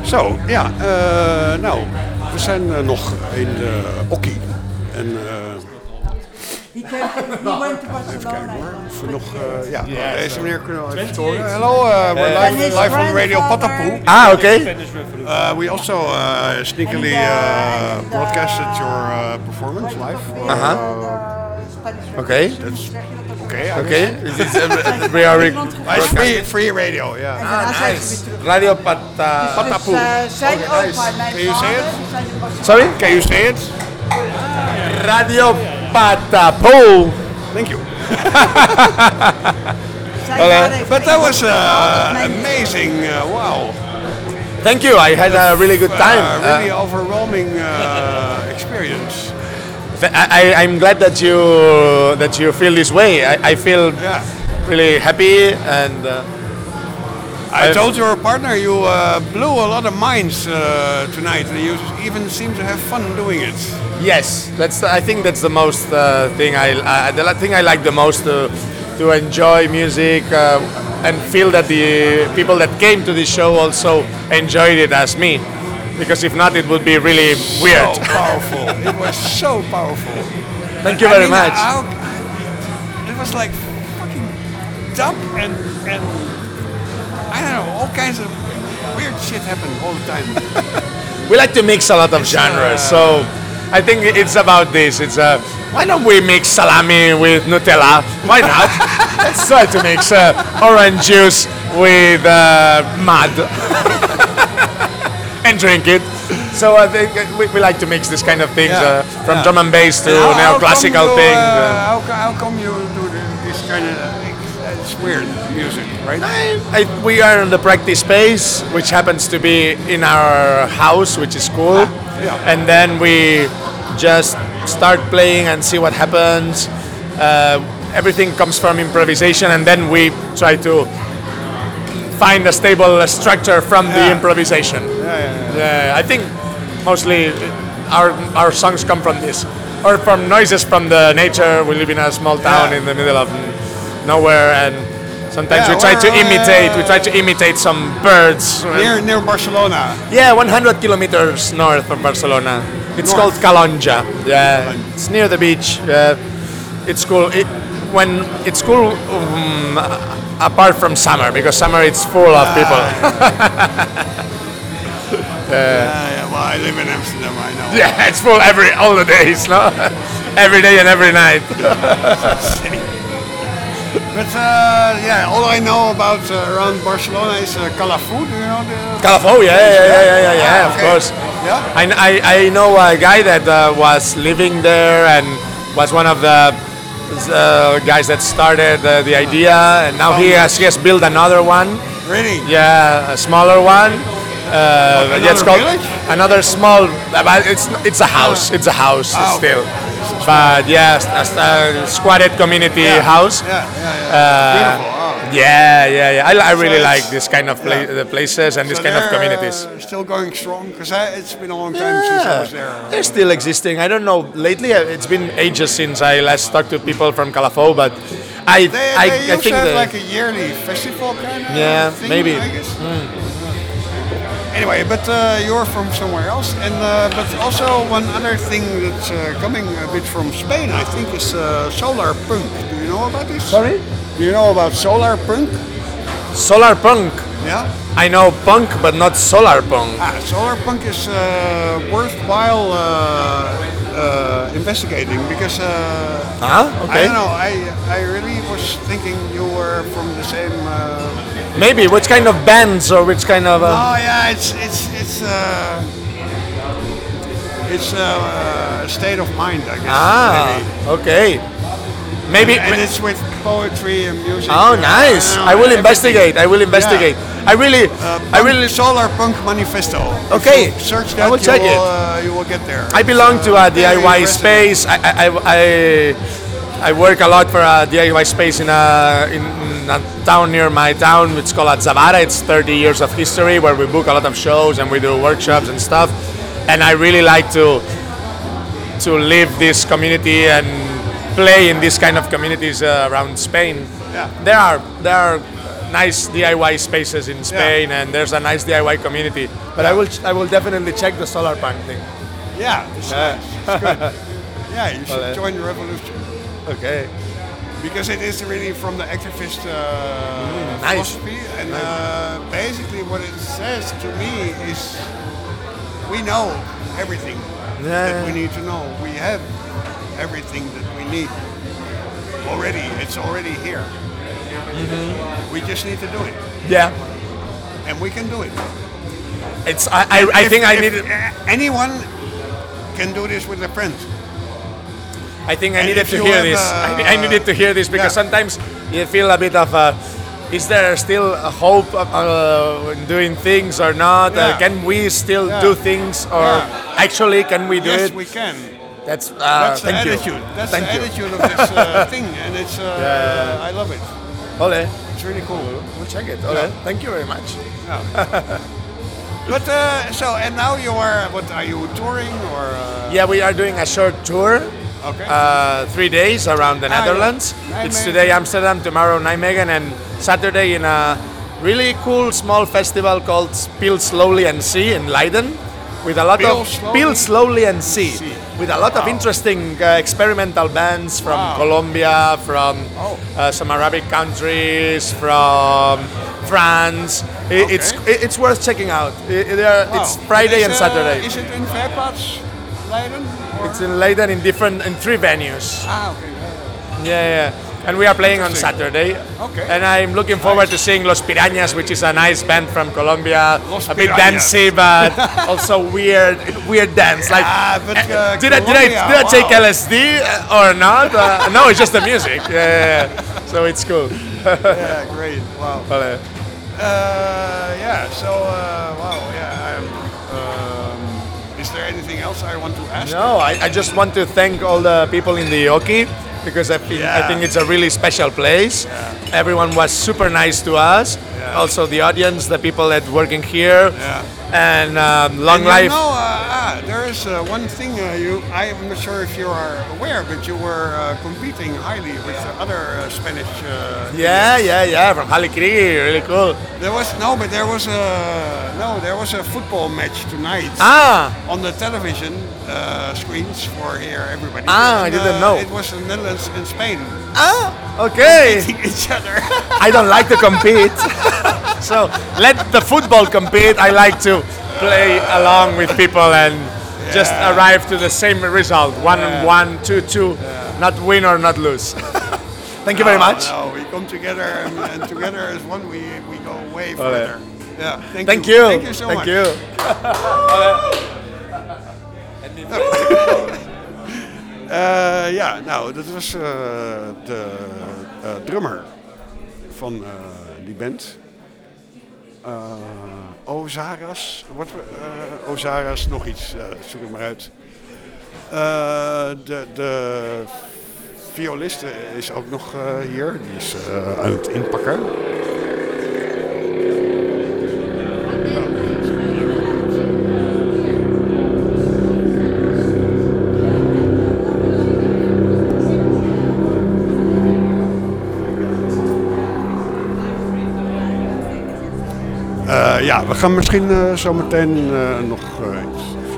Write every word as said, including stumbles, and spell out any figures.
Zo, ja, uh, nou, we zijn uh, nog in de Okkie. En uh, He came, he went to even kijken Barcelona. hoor, of we nog, uh, ja, Yeah, deze meneer kunnen we even twenty-eight. horen. Hello, uh, we're And live, his live on Radio grandfather- Patapoe. Ah, okay. Uh, we also uh, sneakily uh, broadcasted your uh, performance live. Uh-huh. Okay. That's okay. I Okay. guess. It's, uh, we are rec- Uh, it's free, free radio, yeah. Ah, nice. Radio Pata. Patapoe. Dus, uh, zijn Okay, opa, nice. mijn Can you say vader, it? die zijn in Barcelona. Sorry? Can you say it? Radio Patapoe. Thank you. Zijn Okay. vader heeft But that was altijd uh, mijn- amazing. Uh, wow. Thank you. I had a really good time. Uh, really Uh, overwhelming uh, experience. th- I, I- I'm glad that you that you feel this way. I, I feel Yeah. really happy and. Uh, I I've- told your partner you uh, blew a lot of minds uh, tonight, and you even seem to have fun doing it. Yes, that's. I think that's the most uh, thing I. Uh, the thing I like the most to to enjoy music uh, and feel that the people that came to this show also enjoyed it as me, because if not, it would be really weird. So powerful. It was so powerful. Thank you I very mean, much. how- it was like fucking dub and and I don't know, all kinds of weird shit happened all the time. We like to mix a lot of genres, so I think it's about this. It's uh, why don't we mix salami with Nutella? Why not? Let's try to mix uh, orange juice with uh, mud and drink it. So I think we, we like to mix this kind of things, Yeah, uh, from yeah. drum and bass to And how- how neoclassical come you, things. Uh, uh, how, co- how come you do the- this kind of uh, it's weird music, right? I, we are in the practice space, which happens to be in our house, which is cool. yeah. And then we just start playing and see what happens. Uh, everything comes from improvisation, and then we try to find a stable structure from the Yeah. improvisation. Yeah, Yeah, I think mostly our our songs come from this, or from noises from the nature. We live in a small town Yeah. in the middle of nowhere, and sometimes Yeah, we try to we're, uh, imitate. We try to imitate some birds. Near near Barcelona. Yeah, one hundred kilometers north of Barcelona. It's North. called Calonja. Yeah, it's near the beach. Yeah, it's cool. It, when it's cool, um, apart from summer, because summer it's full of people. Yeah, yeah, well, I live in Amsterdam, I know. Yeah, it's full every all the days, no? Every day and every night. But uh, yeah, all I know about uh, around Barcelona is uh, Calafou. Do you know the? Calafou, yeah, yeah, yeah, yeah, yeah, yeah, of okay. course. Yeah. I, I, I know a guy that uh, was living there and was one of the uh, guys that started uh, the idea, and now he has he has built another one. Really? Yeah, a smaller one. Uh, What, yeah, it's another called village? another small. But it's it's a house. It's a house Ah, okay. still. But yeah, a, a squatted community Yeah. house. Yeah, yeah, yeah. Uh, Beautiful. Oh. Yeah, yeah, yeah. I, I really it's- like this kind of pla- yeah. the places and this So kind of they're, communities. Uh, still going strong because it's been a long time since I was there. They're still existing. I don't know. Lately, uh, it's been ages since I last talked to people from Calafou, but I, They, I, they I used think to have the, like a yearly festival kind of Yeah, thing, maybe. I guess. Anyway, but uh, you're from somewhere else, and uh, but also one other thing that's uh, coming a bit from Spain, I think, is uh, solar punk. Do you know about this? Sorry? Do you know about solar punk? solar punk. Yeah. I know punk, but not solar punk. Ah, solar punk is uh, worthwhile uh, uh, investigating because uh, Huh? I Okay. don't know. I I really was thinking you were from the same. Uh, Maybe which kind of bands or which kind of? Uh, Oh yeah, it's it's it's uh, it's uh, a state of mind, I guess. ah, maybe. okay. Maybe. And, and it's with poetry and music. Oh, uh, nice! don't know, I will everything. investigate. I will investigate. I really, Uh, I punk- really. Solar Punk Manifesto. If Okay, you search I that. will you check will, it. Uh, you will get there. I belong It's, to uh, a D I very Y interesting. space. I, I, I, I, I work a lot for a D I Y space in a, in a town near my town. It's called Atzavara. It's thirty years of history where we book a lot of shows and we do workshops and stuff. And I really like to to live this community and play in this kind of communities uh, around Spain. Yeah. There are there are nice D I Y spaces in Spain, and there's a nice D I Y community. But I will ch- I will definitely check the solar punk thing. Yeah, it's Yeah. nice. It's good. Yeah, you should Well, uh, join the revolution. Okay. Because it is really from the activist uh, nice. philosophy, and uh, basically what it says to me is we know everything Yeah. that we need to know. We have everything that we need already. It's already here. We just need to do it, Yeah. and we can do it. It's I I, I If- think I if need anyone can do this with their friends. I think I And needed if to you hear have, this. uh, I, ne- I needed to hear this because yeah. sometimes you feel a bit of a, is there still a hope of, uh, in doing things or not? Yeah. Uh, can we still Yeah. do things or Yeah. actually can we do Yes, it? we can. That's uh, That's the thank you. attitude. That's Thank the you. attitude of this uh, thing, and it's. Uh, Yeah. I love it. Ole, It's really cool. we'll check it. Ole, Yeah. thank you very much. But uh, so, and now you are. What are you touring or? Uh, Yeah, we are doing a short tour. Okay. Uh, three days around the Ah, yeah. Netherlands. Nijmegen. It's today Amsterdam, tomorrow Nijmegen, and Saturday in a really cool small festival called Peel Slowly and See in Leiden, with a lot Peel of Slowly? Peel Slowly and See, See. with a lot of Wow. interesting uh, experimental bands from Wow. Colombia, from Oh. uh, some Arabic countries, from France. I- It's Okay. i- it's worth checking out. I- I- there- Wow. It's Friday Is, and uh, Saturday. Is it in Verplaats, Leiden? Or? It's in Leiden in different in three venues. Ah, okay. Yeah, yeah. And we are playing on Interesting. Saturday. Okay. And I'm looking forward to seeing Los Pirañas, which is a nice band from Colombia. Los a bit Pirañas. dancey, but also weird, weird dance. Like, Ah, but, uh, uh, did I did I Colombia, did I take wow. L S D or not? Uh, no, it's just the music. Yeah, yeah, yeah. So it's cool. Yeah, great. Wow. Well, uh, Uh, yeah. So, uh, wow. Yeah. I'm, um, is there anything else I want to ask? No, I, I just want to thank all the people in the Oki because I think, I Yeah. think it's a really special place. Everyone was super nice to us. Yeah. Also the audience, the people that working here, Yeah. and um, long And you life. know, uh, ah, there is uh, one thing uh, you. I'm not sure if you are aware, but you were uh, competing highly with uh, other uh, Spanish. Uh, Yeah, yeah, yeah, from Halikri, really cool. There was no, but there was a no. There was a football match tonight Ah, on the television uh, screens for here everybody. Ah, I And, didn't uh, know. It was the Netherlands and Spain ah, okay. beating each other. I don't like to compete, so let the football compete. I like to play along with people and just arrive to the same result: one, one, two, two. Not win or not lose. Thank you very No, much. No, we come together and, and together as one. We we go way further. Yeah. Thank, Thank you. you. Thank you so Thank much. you. Eh, ja, nou, dat was eh, de eh, drummer van eh, die band. Eh, Ozaras. Wat, eh, Ozaras, nog iets. eh, zoek het maar uit. Eh, de, de violiste is ook nog eh, hier. Die is eh, aan het inpakken. Eh, ja, we gaan misschien eh, zo meteen eh, nog eh, iets